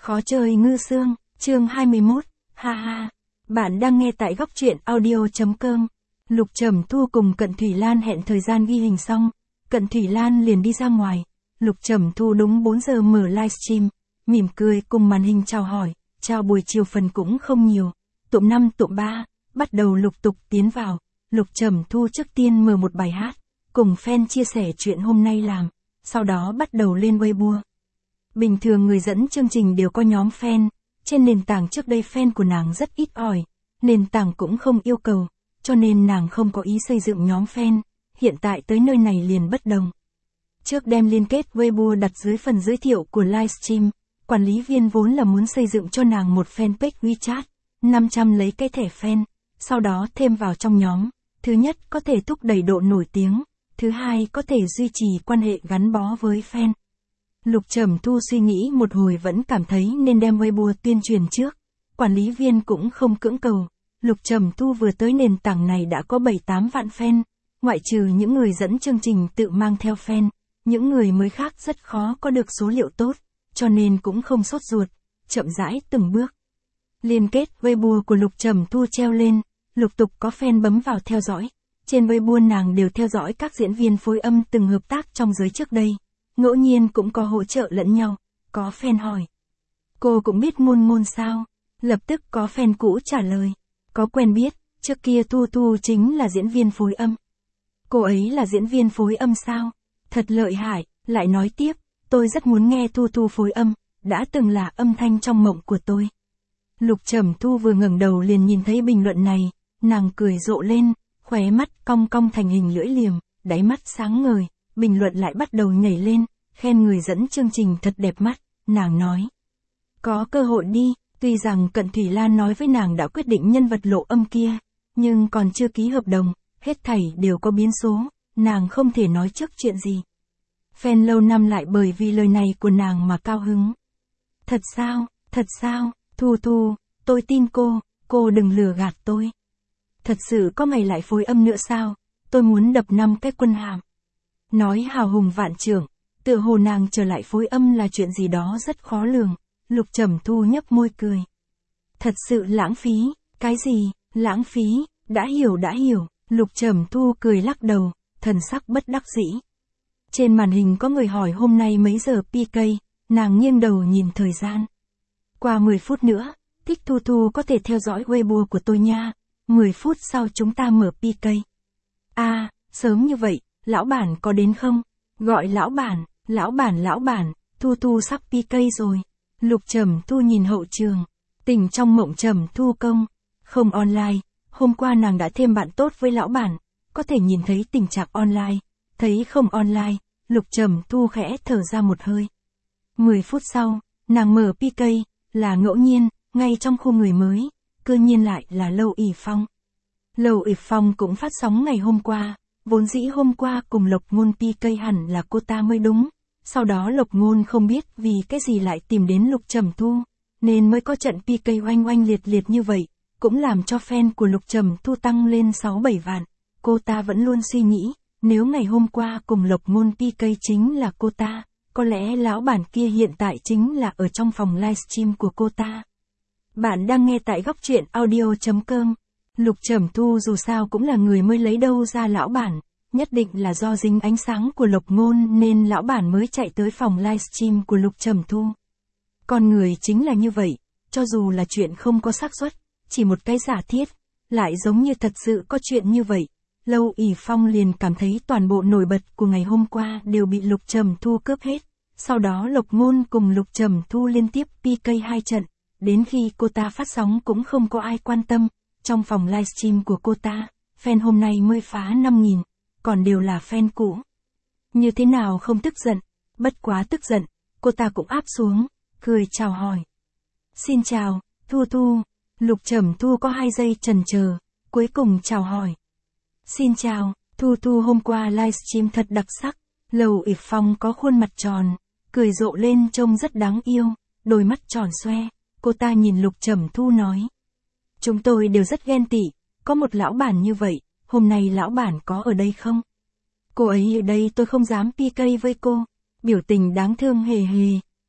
Khó chơi ngư xương, chương 21, ha ha. Bạn đang nghe tại góc truyện audio.com. Lục Trầm Thu cùng Cận Thủy Lan hẹn thời gian ghi hình xong, Cận Thủy Lan liền đi ra ngoài. Lục Trầm Thu đúng 4 giờ mở livestream, mỉm cười cùng màn hình chào hỏi, chào buổi chiều phần cũng không nhiều. Tụm 5 tụm 3, bắt đầu lục tục tiến vào. Lục Trầm Thu trước tiên mở một bài hát, cùng fan chia sẻ chuyện hôm nay làm, sau đó bắt đầu lên Weibo. Bình thường người dẫn chương trình đều có nhóm fan, trên nền tảng trước đây fan của nàng rất ít ỏi, nền tảng cũng không yêu cầu, cho nên nàng không có ý xây dựng nhóm fan, hiện tại tới nơi này liền bất đồng. Trước đem liên kết Weibo đặt dưới phần giới thiệu của livestream, quản lý viên vốn là muốn xây dựng cho nàng một fanpage WeChat, 500 lấy cái thẻ fan, sau đó thêm vào trong nhóm, thứ nhất có thể thúc đẩy độ nổi tiếng, thứ hai có thể duy trì quan hệ gắn bó với fan. Lục Trầm Thu suy nghĩ một hồi vẫn cảm thấy nên đem Weibo tuyên truyền trước. Quản lý viên cũng không cưỡng cầu. Lục Trầm Thu vừa tới nền tảng này đã có 7-8 vạn fan. Ngoại trừ những người dẫn chương trình tự mang theo fan, những người mới khác rất khó có được số liệu tốt, cho nên cũng không sốt ruột, chậm rãi từng bước. Liên kết Weibo của Lục Trầm Thu treo lên, lục tục có fan bấm vào theo dõi. Trên Weibo nàng đều theo dõi các diễn viên phối âm từng hợp tác trong giới trước đây. Ngẫu nhiên cũng có hỗ trợ lẫn nhau, có fan hỏi. Cô cũng biết ngôn ngôn sao? Lập tức có fan cũ trả lời. Có quen biết, trước kia Thu Thu chính là diễn viên phối âm. Cô ấy là diễn viên phối âm sao? Thật lợi hại, lại nói tiếp, tôi rất muốn nghe Thu Thu phối âm, đã từng là âm thanh trong mộng của tôi. Lục Trầm Thu vừa ngẩng đầu liền nhìn thấy bình luận này, nàng cười rộ lên, khóe mắt cong cong thành hình lưỡi liềm, đáy mắt sáng ngời. Bình luận lại bắt đầu nhảy lên, khen người dẫn chương trình thật đẹp mắt, nàng nói. Có cơ hội đi, tuy rằng Cận Thủy Lan nói với nàng đã quyết định nhân vật lộ âm kia, nhưng còn chưa ký hợp đồng, hết thảy đều có biến số, nàng không thể nói trước chuyện gì. Fan lâu năm lại bởi vì lời này của nàng mà cao hứng. Thật sao, Thu Thu, tôi tin cô đừng lừa gạt tôi. Thật sự có ngày lại phối âm nữa sao, tôi muốn đập 5 cái quân hàm. Nói hào hùng vạn trượng, tựa hồ nàng trở lại phối âm là chuyện gì đó rất khó lường. Lục Trầm Thu nhấp môi cười. Thật sự lãng phí, cái gì, lãng phí, đã hiểu, Lục Trầm Thu cười lắc đầu, thần sắc bất đắc dĩ. Trên màn hình có người hỏi hôm nay mấy giờ PK, nàng nghiêng đầu nhìn thời gian. Qua 10 phút nữa, thích Thu Thu có thể theo dõi Weibo của tôi nha, 10 phút sau chúng ta mở PK. À, sớm như vậy. Lão bản có đến không? Gọi lão bản, Thu Thu sắp PK rồi. Lục Trầm Thu nhìn hậu trường. Tình trong mộng Trầm Thu công. Không online, hôm qua nàng đã thêm bạn tốt với lão bản. Có thể nhìn thấy tình trạng online. Thấy không online, Lục Trầm Thu khẽ thở ra một hơi. 10 phút sau, nàng mở PK, là ngẫu nhiên, ngay trong khu người mới. Cơ nhiên lại là Lâu ỷ Phong. Lâu ỷ Phong cũng phát sóng ngày hôm qua. Vốn dĩ hôm qua cùng Lộc Ngôn PK hẳn là cô ta mới đúng, sau đó Lộc Ngôn không biết vì cái gì lại tìm đến Lục Trầm Thu, nên mới có trận PK oanh oanh liệt liệt như vậy, cũng làm cho fan của Lục Trầm Thu tăng lên 6-7 vạn. Cô ta vẫn luôn suy nghĩ, nếu ngày hôm qua cùng Lộc Ngôn PK chính là cô ta, có lẽ lão bản kia hiện tại chính là ở trong phòng livestream của cô ta. Bạn đang nghe tại góc truyện audio.com. Lục Trầm Thu dù sao cũng là người mới lấy đâu ra lão bản, nhất định là do dính ánh sáng của Lộc Ngôn nên lão bản mới chạy tới phòng livestream của Lục Trầm Thu. Con người chính là như vậy, cho dù là chuyện không có xác suất, chỉ một cái giả thiết, lại giống như thật sự có chuyện như vậy. Lâu ỷ Phong liền cảm thấy toàn bộ nổi bật của ngày hôm qua đều bị Lục Trầm Thu cướp hết, sau đó Lộc Ngôn cùng Lục Trầm Thu liên tiếp PK 2 trận, đến khi cô ta phát sóng cũng không có ai quan tâm. Trong phòng livestream của cô ta, fan hôm nay mới phá 5.000, còn đều là fan cũ. Như thế nào không tức giận, bất quá tức giận, cô ta cũng áp xuống, cười chào hỏi. Xin chào, Thu Thu. Lục Trầm Thu có 2 giây chần chờ, cuối cùng chào hỏi. Xin chào, Thu Thu hôm qua livestream thật đặc sắc, Lâu ỷ Phong có khuôn mặt tròn, cười rộ lên trông rất đáng yêu, đôi mắt tròn xoe, cô ta nhìn Lục Trầm Thu nói. Chúng tôi đều rất ghen tị, có một lão bản như vậy, hôm nay lão bản có ở đây không? Cô ấy ở đây tôi không dám PK với cô. Biểu tình đáng thương hề hề,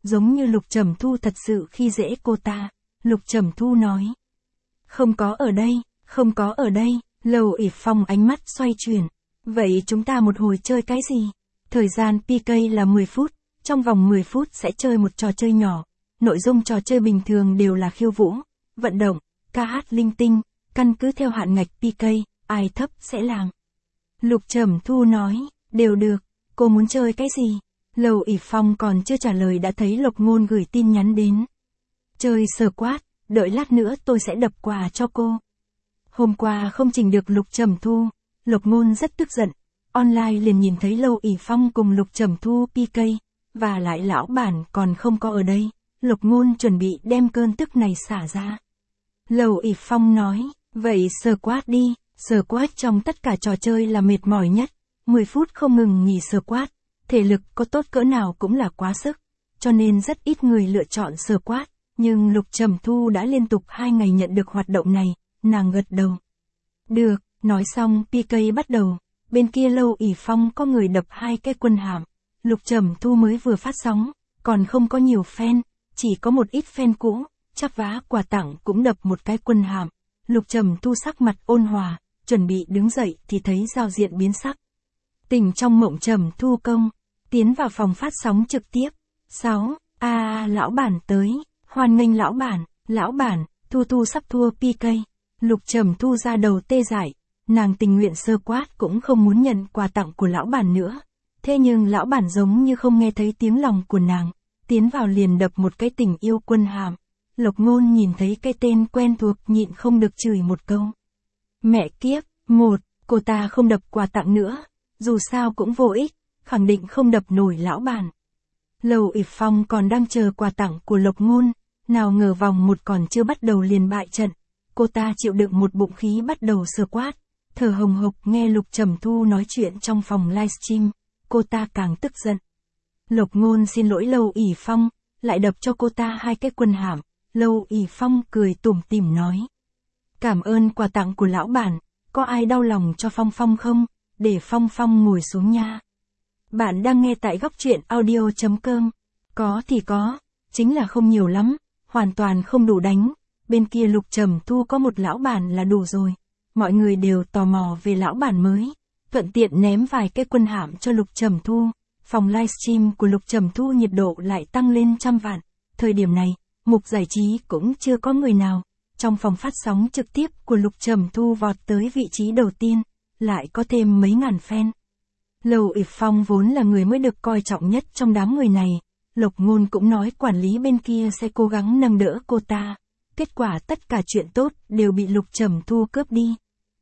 giống như Lục Trầm Thu thật sự khi dễ cô ta. Lục Trầm Thu nói. Không có ở đây, không có ở đây. Lầu ỉ Phong ánh mắt xoay chuyển. Vậy chúng ta một hồi chơi cái gì? Thời gian PK là 10 phút, trong vòng 10 phút sẽ chơi một trò chơi nhỏ. Nội dung trò chơi bình thường đều là khiêu vũ, vận động, ca hát linh tinh, căn cứ theo hạn ngạch PK, ai thấp sẽ làm. Lục Trầm Thu nói, đều được, cô muốn chơi cái gì? Lầu ỉ Phong còn chưa trả lời đã thấy Lục Ngôn gửi tin nhắn đến. Chơi Squash, đợi lát nữa tôi sẽ đập quà cho cô. Hôm qua không chỉnh được Lục Trầm Thu, Lục Ngôn rất tức giận. Online liền nhìn thấy Lầu ỉ Phong cùng Lục Trầm Thu PK, và lại lão bản còn không có ở đây. Lục Ngôn chuẩn bị đem cơn tức này xả ra. Lầu ỉ Phong nói, vậy Squash đi, Squash trong tất cả trò chơi là mệt mỏi nhất, 10 phút không ngừng nghỉ Squash, thể lực có tốt cỡ nào cũng là quá sức, cho nên rất ít người lựa chọn Squash, nhưng Lục Trầm Thu đã liên tục 2 ngày nhận được hoạt động này, nàng gật đầu. Được, nói xong PK bắt đầu, bên kia Lầu ỉ Phong có người đập 2 cái quân hàm, Lục Trầm Thu mới vừa phát sóng, còn không có nhiều fan, chỉ có một ít fan cũ, chắp vá quà tặng cũng đập một cái quân hàm. Lục Trầm Thu sắc mặt ôn hòa, chuẩn bị đứng dậy thì thấy giao diện biến sắc. Tỉnh trong mộng Trầm Thu công, tiến vào phòng phát sóng trực tiếp. 6. Lão bản tới, hoan nghênh lão bản, Thu Thu sắp thua PK. Lục Trầm Thu ra đầu tê dại, nàng tình nguyện Squash cũng không muốn nhận quà tặng của lão bản nữa. Thế nhưng lão bản giống như không nghe thấy tiếng lòng của nàng, tiến vào liền đập một cái tình yêu quân hàm. Lục Ngôn nhìn thấy cái tên quen thuộc nhịn không được chửi một câu. Mẹ kiếp, cô ta không đập quà tặng nữa, dù sao cũng vô ích, khẳng định không đập nổi lão bản. Lầu ỉ Phong còn đang chờ quà tặng của Lục Ngôn, nào ngờ vòng 1 còn chưa bắt đầu liền bại trận. Cô ta chịu đựng một bụng khí bắt đầu Squash, thở hồng hộc nghe Lục Trầm Thu nói chuyện trong phòng livestream, cô ta càng tức giận. Lục Ngôn xin lỗi Lầu ỉ Phong, lại đập cho cô ta 2 cái quân hàm. Lầu ỉ Phong cười tủm tỉm nói. Cảm ơn quà tặng của lão bản, có ai đau lòng cho Phong Phong không? Để Phong Phong ngồi xuống nha. Bạn đang nghe tại góc truyện audio.com. Có thì có, chính là không nhiều lắm, hoàn toàn không đủ đánh. Bên kia Lục Trầm Thu có một lão bản là đủ rồi. Mọi người đều tò mò về lão bản mới. Thuận tiện ném vài cái quân hàm cho Lục Trầm Thu. Phòng livestream của Lục Trầm Thu nhiệt độ lại tăng lên trăm vạn. Thời điểm này, mục giải trí cũng chưa có người nào. Trong phòng phát sóng trực tiếp của Lục Trầm Thu vọt tới vị trí đầu tiên, lại có thêm mấy ngàn fan. Lầu ỉ Phong vốn là người mới được coi trọng nhất trong đám người này. Lục Ngôn cũng nói quản lý bên kia sẽ cố gắng nâng đỡ cô ta. Kết quả tất cả chuyện tốt đều bị Lục Trầm Thu cướp đi.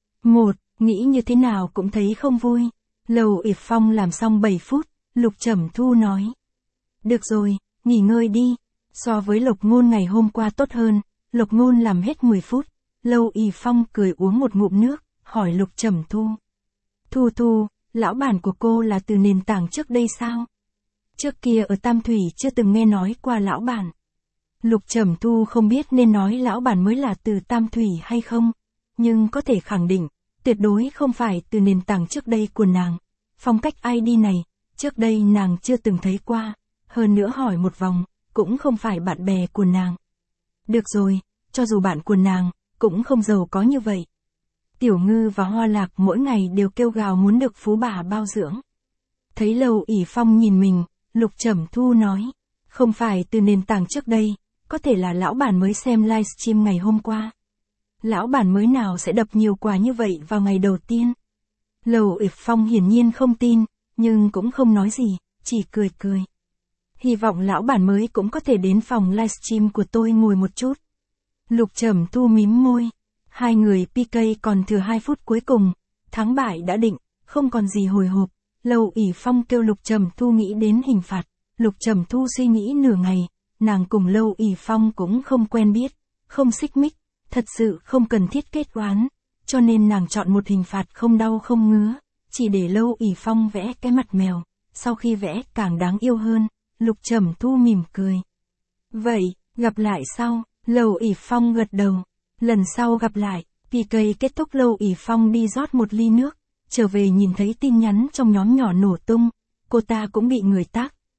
Nghĩ như thế nào cũng thấy không vui. Lầu ỉ Phong làm xong 7 phút, Lục Trầm Thu nói. Được rồi, nghỉ ngơi đi. So với Lục Ngôn ngày hôm qua tốt hơn, Lục Ngôn làm hết 10 phút. Lầu ỉ Phong cười uống một ngụm nước, hỏi Lục Trầm Thu. Thu, lão bản của cô là từ nền tảng trước đây sao? Trước kia ở Tam Thủy chưa từng nghe nói qua lão bản. Lục Trầm Thu không biết nên nói lão bản mới là từ Tam Thủy hay không, nhưng có thể khẳng định, tuyệt đối không phải từ nền tảng trước đây của nàng. Phong cách ID này, trước đây nàng chưa từng thấy qua, hơn nữa hỏi một vòng, cũng không phải bạn bè của nàng. Được rồi, cho dù bạn của nàng, cũng không giàu có như vậy. Tiểu Ngư và Hoa Lạc mỗi ngày đều kêu gào muốn được phú bà bao dưỡng. Thấy Lầu ỉ Phong nhìn mình, Lục Trầm Thu nói, không phải từ nền tảng trước đây, có thể là lão bản mới xem livestream ngày hôm qua. Lão bản mới nào sẽ đập nhiều quà như vậy vào ngày đầu tiên? Lầu ỉ Phong hiển nhiên không tin, nhưng cũng không nói gì, chỉ cười. Hy vọng lão bản mới cũng có thể đến phòng livestream của tôi ngồi một chút. Lục Trầm Thu mím môi. 2 người PK còn thừa 2 phút cuối cùng, thắng bại đã định, không còn gì hồi hộp. Lầu ỉ Phong kêu Lục Trầm Thu nghĩ đến hình phạt. Lục Trầm Thu suy nghĩ nửa ngày, nàng cùng Lầu ỉ Phong cũng không quen biết, không xích mích, thật sự không cần thiết kết oán, cho nên nàng chọn một hình phạt không đau không ngứa, chỉ để Lầu ỉ Phong vẽ cái mặt mèo, sau khi vẽ càng đáng yêu hơn. Lục Trầm Thu mỉm cười. Vậy, gặp lại sau. Lầu ỉ Phong gật đầu. Lần sau gặp lại, PK kết thúc. Lầu ỉ Phong đi rót một ly nước, trở về nhìn thấy tin nhắn trong nhóm nhỏ nổ tung, cô ta cũng bị người tag.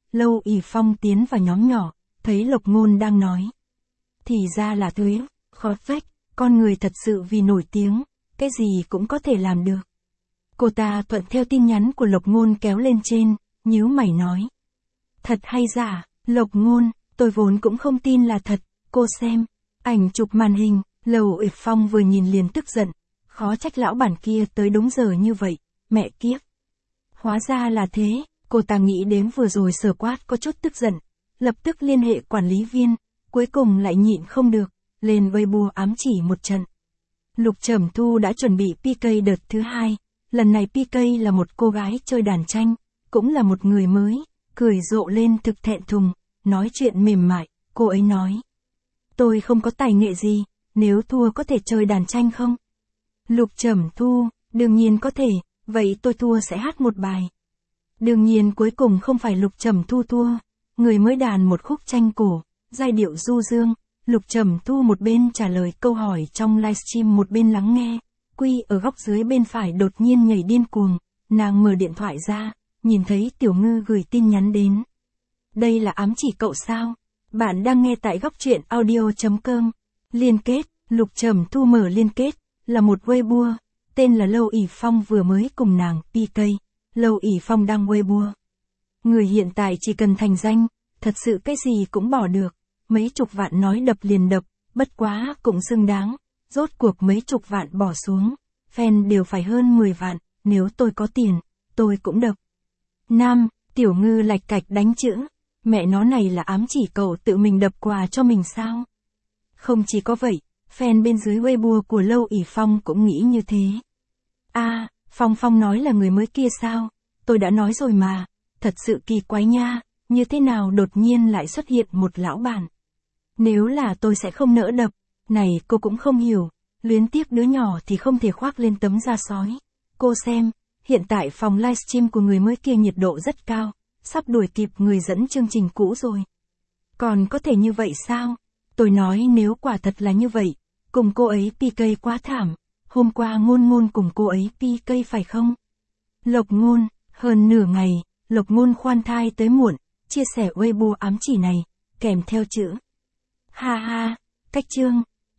Lâu ỉ phong tiến vào nhóm nhỏ, thấy Lộc Ngôn đang nói. Thì ra là thế, khó trách, con người thật sự vì nổi tiếng, cái gì cũng có thể làm được. Cô ta thuận theo tin nhắn của Lộc Ngôn kéo lên trên, nhíu mày nói. Thật hay giả, Lộc Ngôn, tôi vốn cũng không tin là thật, cô xem. Ảnh chụp màn hình, Lâu ỉ phong vừa nhìn liền tức giận. Khó trách lão bản kia tới đúng giờ như vậy, mẹ kiếp. Hóa ra là thế, cô ta nghĩ đến vừa rồi Sở Quát có chút tức giận. Lập tức liên hệ quản lý viên, cuối cùng lại nhịn không được, lên Weibo ám chỉ một trận. Lục Trầm Thu đã chuẩn bị PK đợt thứ 2, lần này PK là một cô gái chơi đàn tranh, cũng là một người mới, cười rộ lên thực thẹn thùng, nói chuyện mềm mại, cô ấy nói. Tôi không có tài nghệ gì, nếu thua có thể chơi đàn tranh không? Lục Trầm Thu, đương nhiên có thể, vậy tôi thua sẽ hát một bài. Đương nhiên cuối cùng không phải Lục Trầm Thu thua, người mới đàn một khúc tranh cổ, giai điệu du dương, Lục Trầm Thu một bên trả lời câu hỏi trong livestream một bên lắng nghe, Quy ở góc dưới bên phải đột nhiên nhảy điên cuồng, nàng mở điện thoại ra, nhìn thấy Tiểu Ngư gửi tin nhắn đến. Đây là ám chỉ cậu sao? Bạn đang nghe tại góc truyện audio.com. Liên kết, Lục Trầm Thu mở liên kết, là một Weibo, tên là Lâu ỉ phong vừa mới cùng nàng PK, Lâu ỉ phong đăng Weibo. Người hiện tại chỉ cần thành danh, thật sự cái gì cũng bỏ được, mấy chục vạn nói đập liền đập, bất quá cũng xứng đáng, rốt cuộc mấy chục vạn bỏ xuống, fan đều phải hơn 10 vạn, nếu tôi có tiền, tôi cũng đập. Nam, Tiểu Ngư lạch cạch đánh chữ, mẹ nó này là ám chỉ cậu tự mình đập quà cho mình sao? Không chỉ có vậy, fan bên dưới Weibo của Lâu ỉ phong cũng nghĩ như thế. Phong Phong nói là người mới kia sao? Tôi đã nói rồi mà, thật sự kỳ quái nha, như thế nào đột nhiên lại xuất hiện một lão bản. Nếu là tôi sẽ không nỡ đập, này cô cũng không hiểu, luyến tiếc đứa nhỏ thì không thể khoác lên tấm da sói. Cô xem, hiện tại phòng livestream của người mới kia nhiệt độ rất cao, sắp đuổi kịp người dẫn chương trình cũ rồi. Còn có thể như vậy sao? Tôi nói nếu quả thật là như vậy, cùng cô ấy PK quá thảm, hôm qua Ngôn Ngôn cùng cô ấy PK phải không? Lộc Ngôn, hơn nửa ngày, Lộc Ngôn khoan thai tới muộn, chia sẻ Weibo ám chỉ này, kèm theo chữ. Ha ha, cách chương,